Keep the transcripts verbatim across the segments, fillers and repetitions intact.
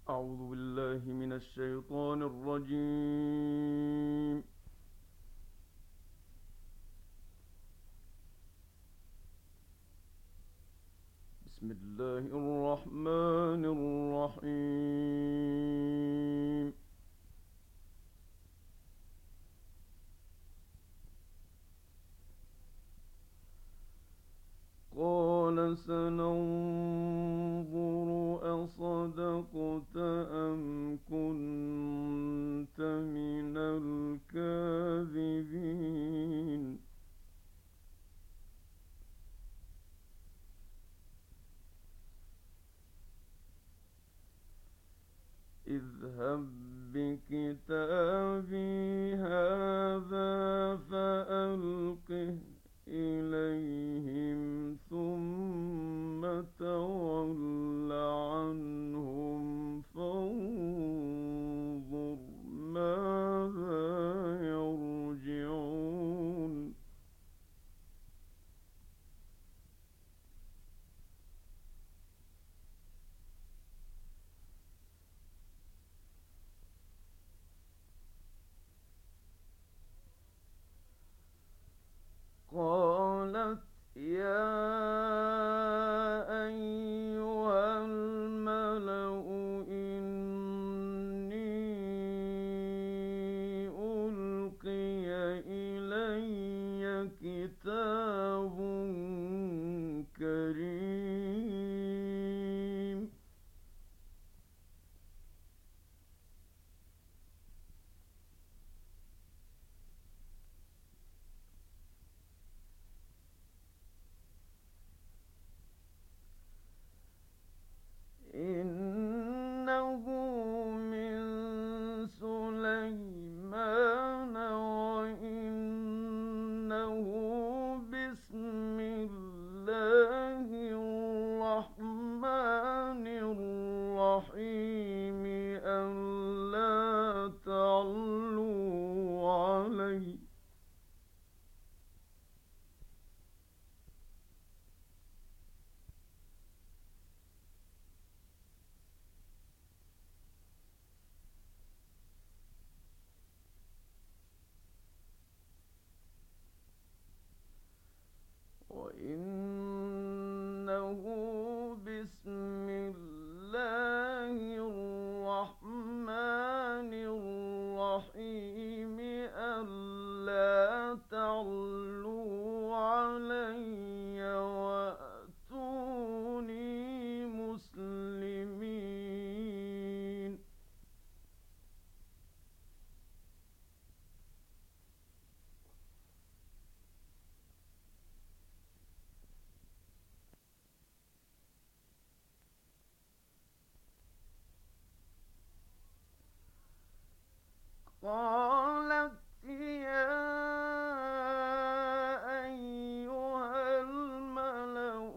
أعوذ بالله من الشيطان الرجيم. بسم الله الرحمن الرحيم. قال سننظر أصدقت أم كنت من الكاذبين. اذهب بكتابي هذا فألقه إليهم ثم تول عنهم فانظر ماذا يرجعون. قالت يا أيها الملأ إني ألقي إلي كتاب كريم. إنه من سليمان وإنه بسم الله الرحمن الرحيم ألا تعلوا علي وإنه بسم الله الرحمن الرحيم ألا تعلوا علي وأتوني مسلمين. قالت يا أيها الملأ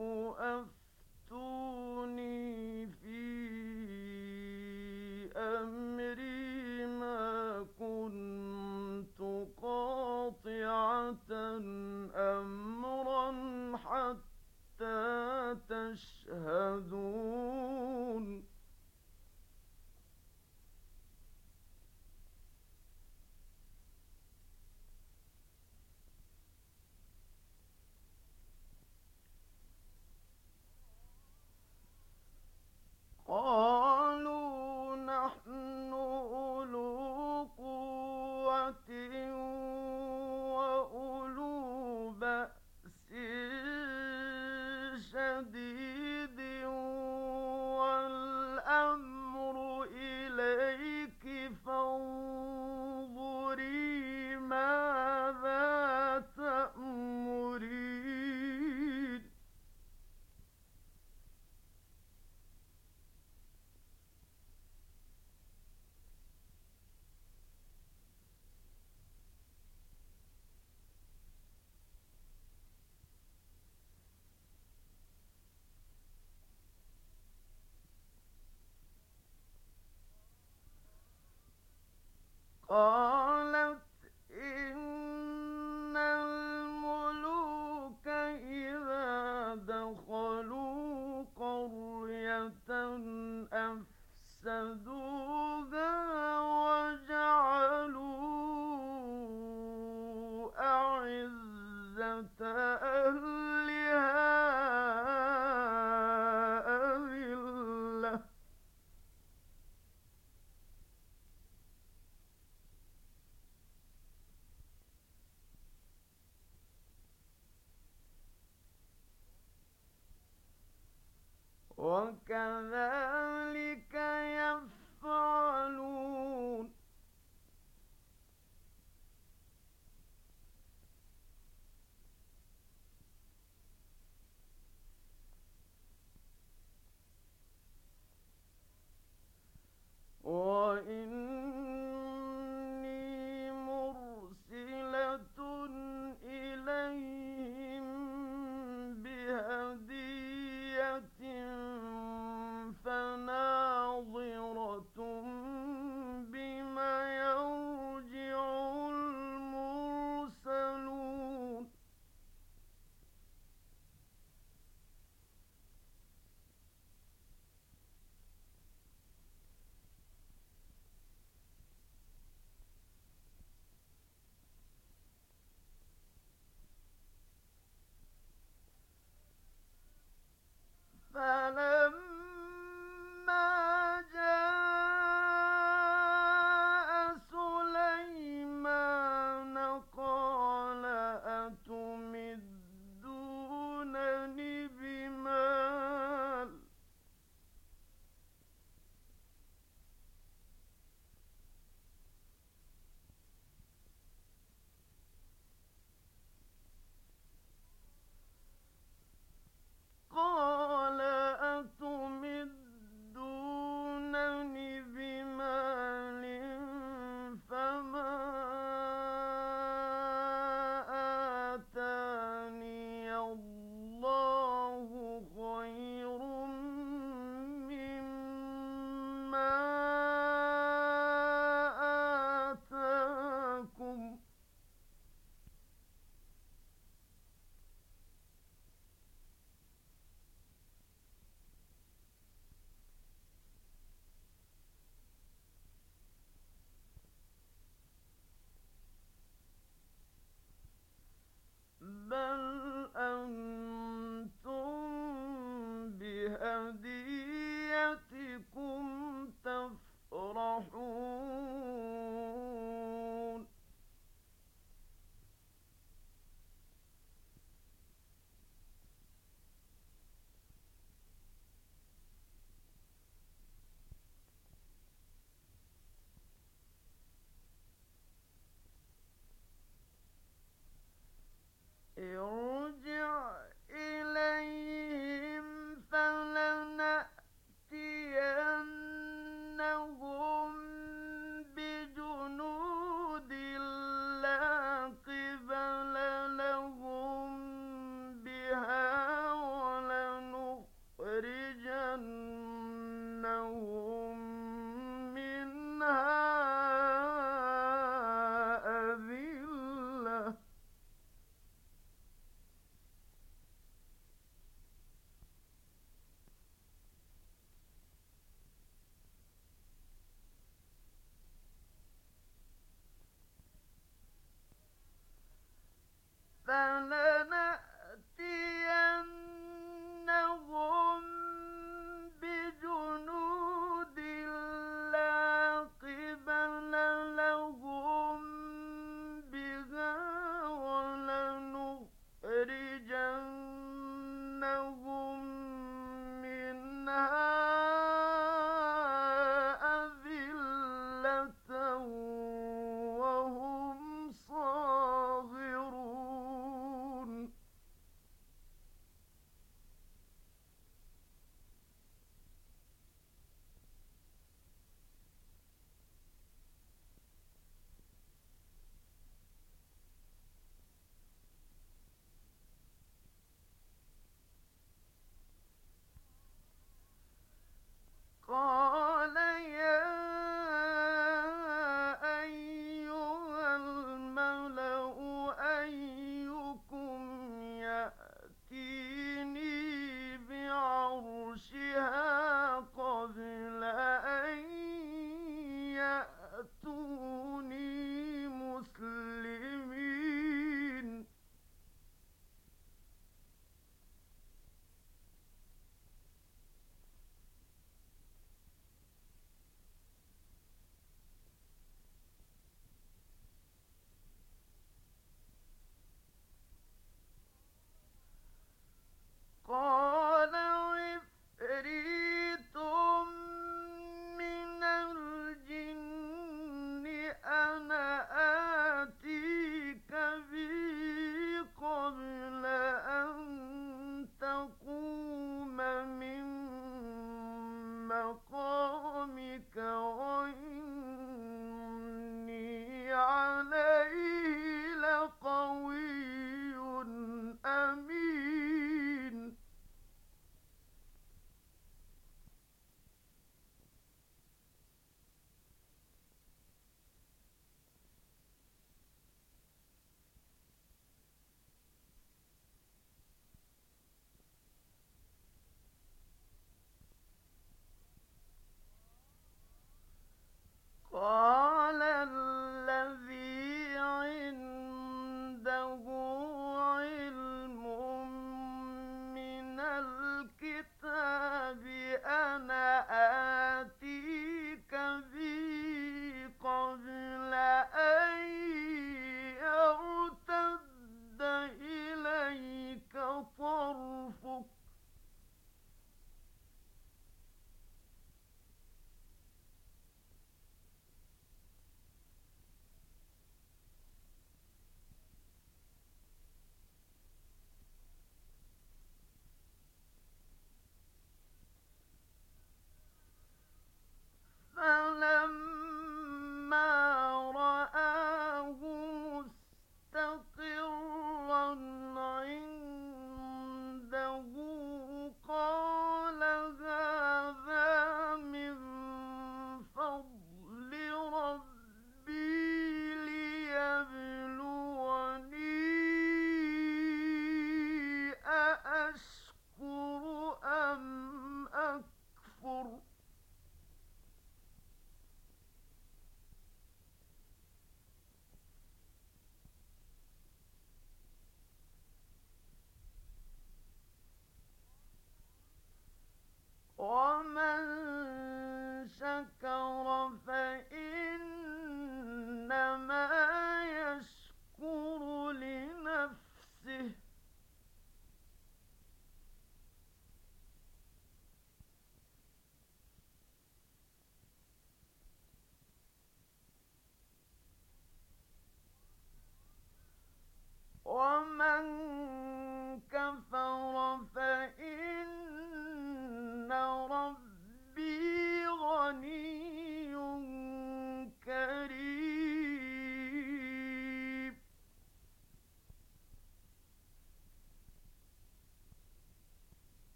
أفتوني في أمري ما كنت قاطعة أمرا حتى تشهدون. قالوا نحن أولو قوة وأولو بأس شديد والأمر إليك فانظري ماذا تأمرين. قالت إن الملوك إذا دخلوا قرية أفسدوها وجعلوا أعزة أهلها أذلة وكذلك يفعلون وإني مرسلة إليهم بهدية فناظرة بما يرجع المرسلون فلما جاء سليمان قال أتمدونني بمال قال أتمدونني بمال فما آتاني الله خير مما آتاكم بل أنتم بهديتكم تفرحون ارجع إليهم فلنأتينهم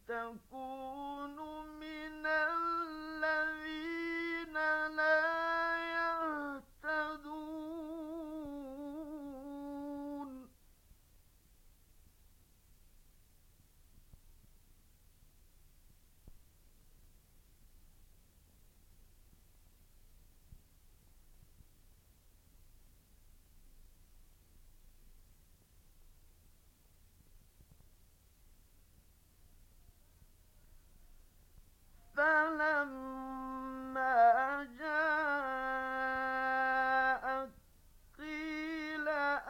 تكون من الذين لا يهتدون فلما جاءت قيل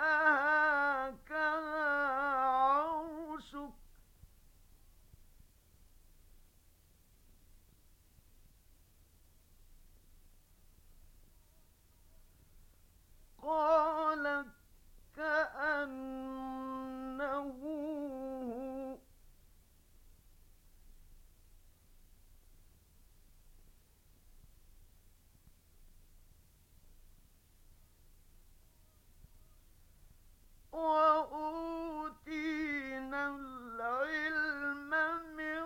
أهكذا عرشك قالت كأنه هو وأوتينا العلم من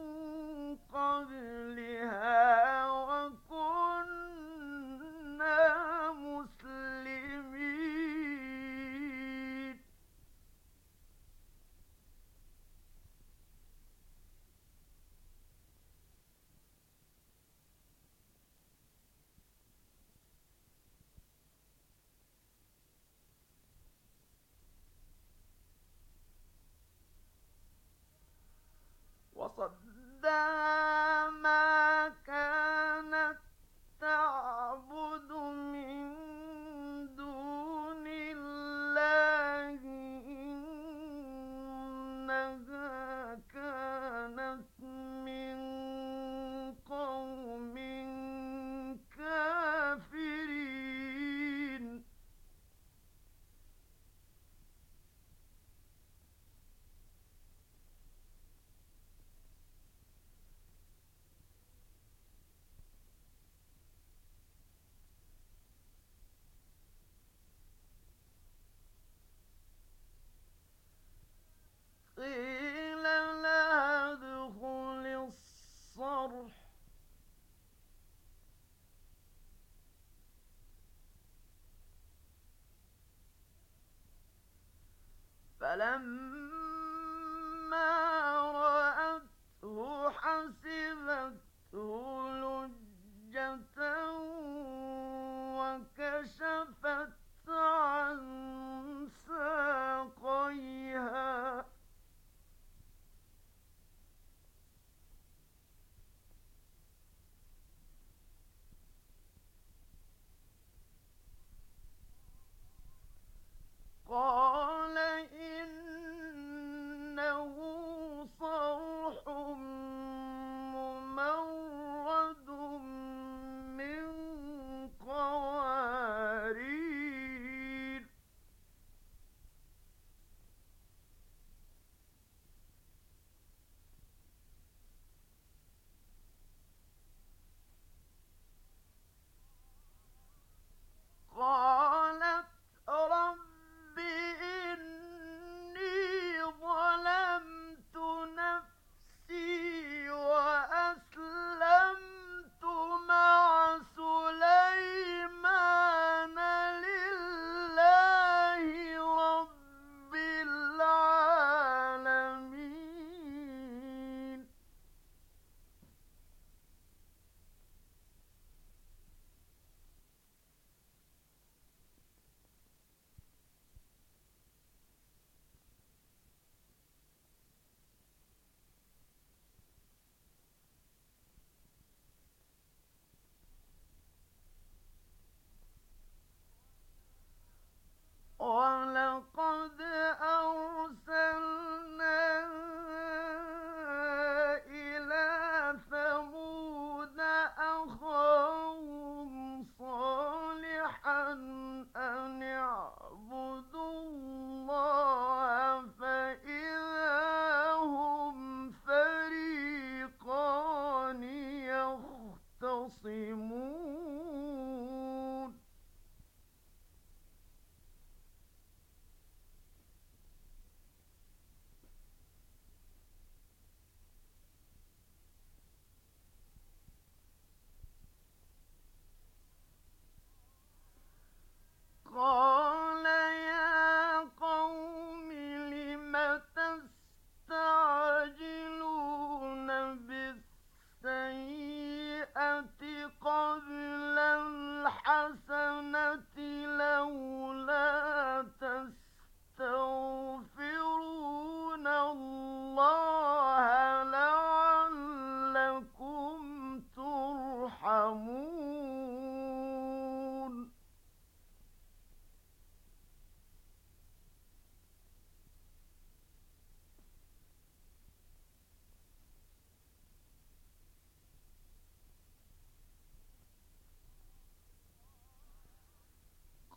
قبلها وكنا مسلمين وصدها ما كانت تعبد من دون الله إنها كانت من قوم كافرين قيل لها ادخل الصرح فلما رأته حسبته لجة وكشفت عن ساقيها قال إن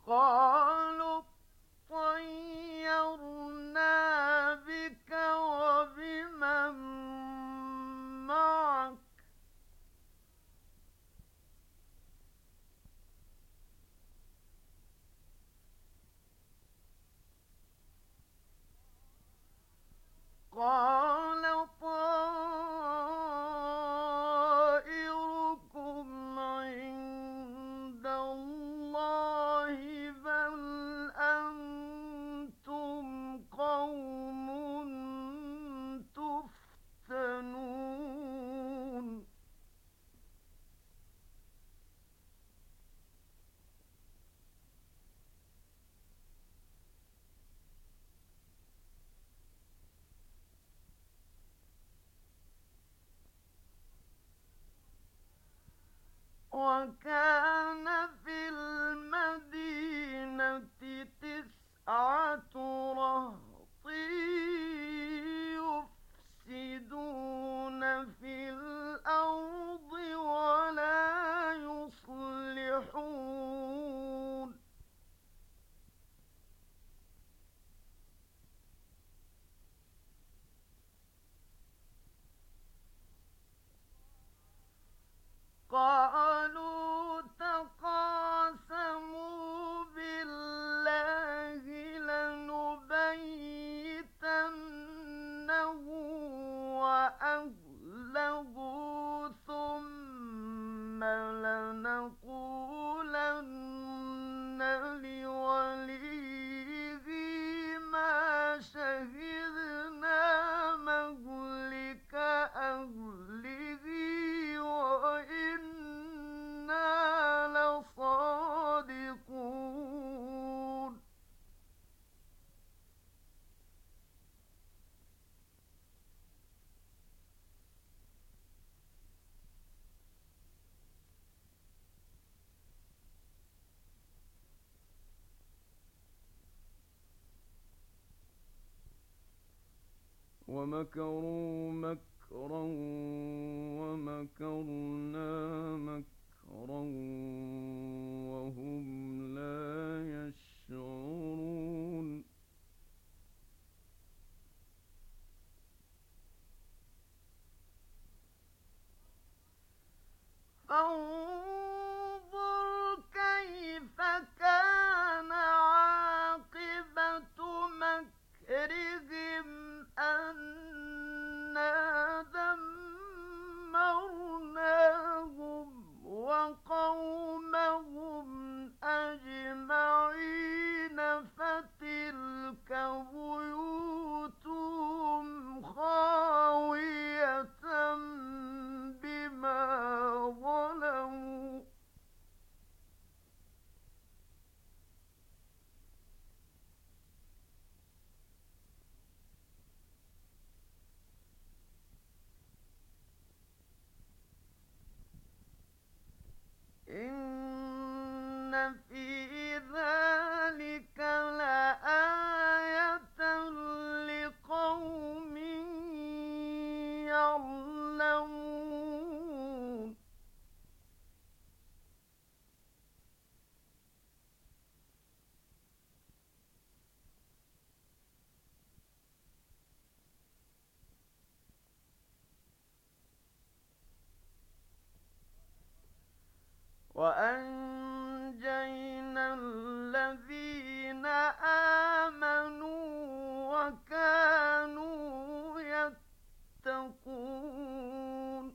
قالوا طيرنا بك وبمن معك قال طائركم عند الله بل أنتم قوم تفتنون وكان في المدينة تسعة رهط يفسدون في الأرض ولا يصلحون قالوا تقاسموا بالله لنبيتنه وأهله ثم لنقولن لوليه ما شهدنا مهلك أهله وإنا لصادقون ومكروا مكرا ومكرنا مكرا وهم لا يشعرون فانظر كيف كان عاقبة مكرهم أنا دمرناهم وقومهم أجمعين فتلك بيوتهم خاوية بما ظلموا إن في ذلك لآية لقوم يعلمون وأنجينا الذين آمنوا وكانوا يتقون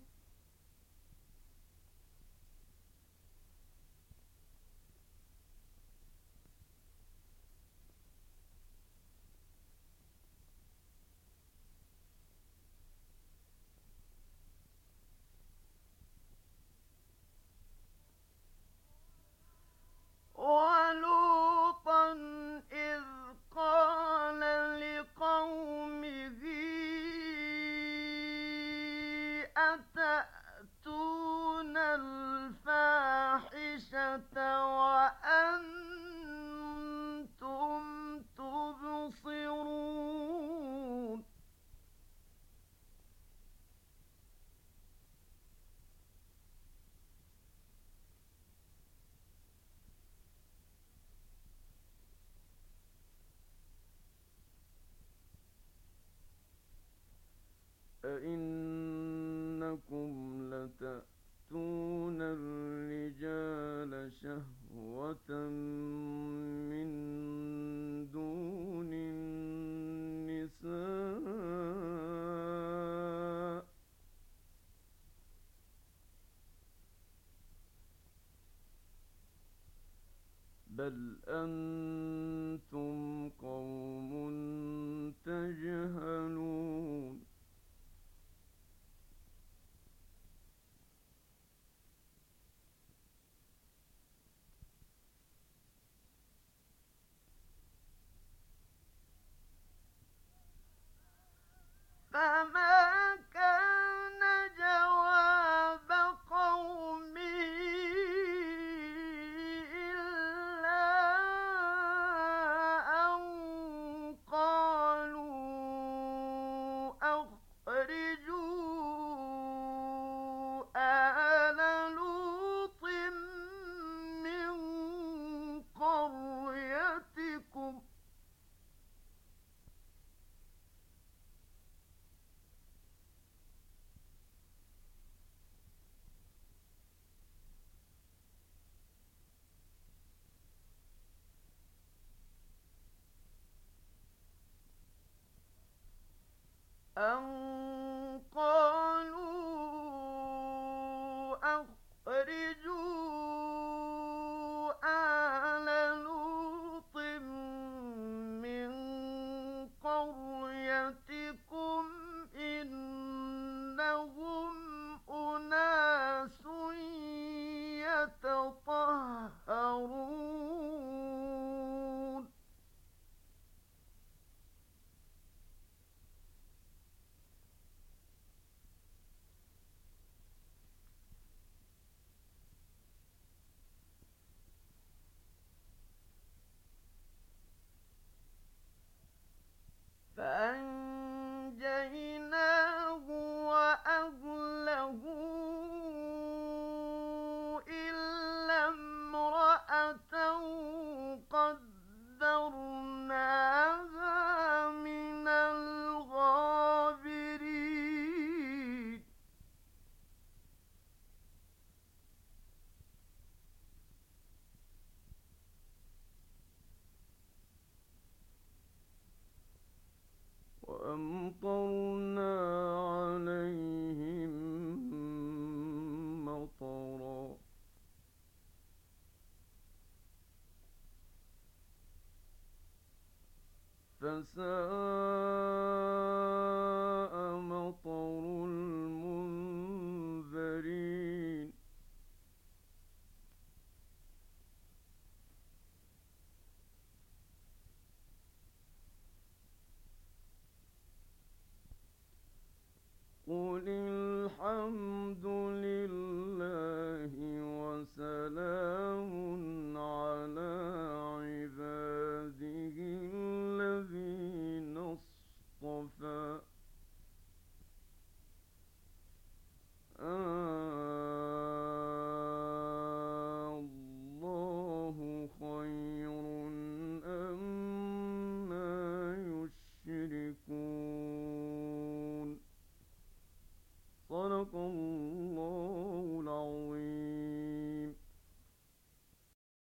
ولوطا إذ قال لقومه أتأتون الفاحشة وأنتم تبصرون إنكم لتأتون الرجال شهوة من دون النساء بل أنتم قوم تجهلون فما كان جواب قومه إلا أن قالوا أخرجوا آل لوط من قريتكم أن قالوا أخرجوا آل لوط من قريتكم إنهم أناس يتطهرون فأنجيناه وأهله إلا امرأته قدرناها من الغابرين وأمطرنا عليهم مطرا فساء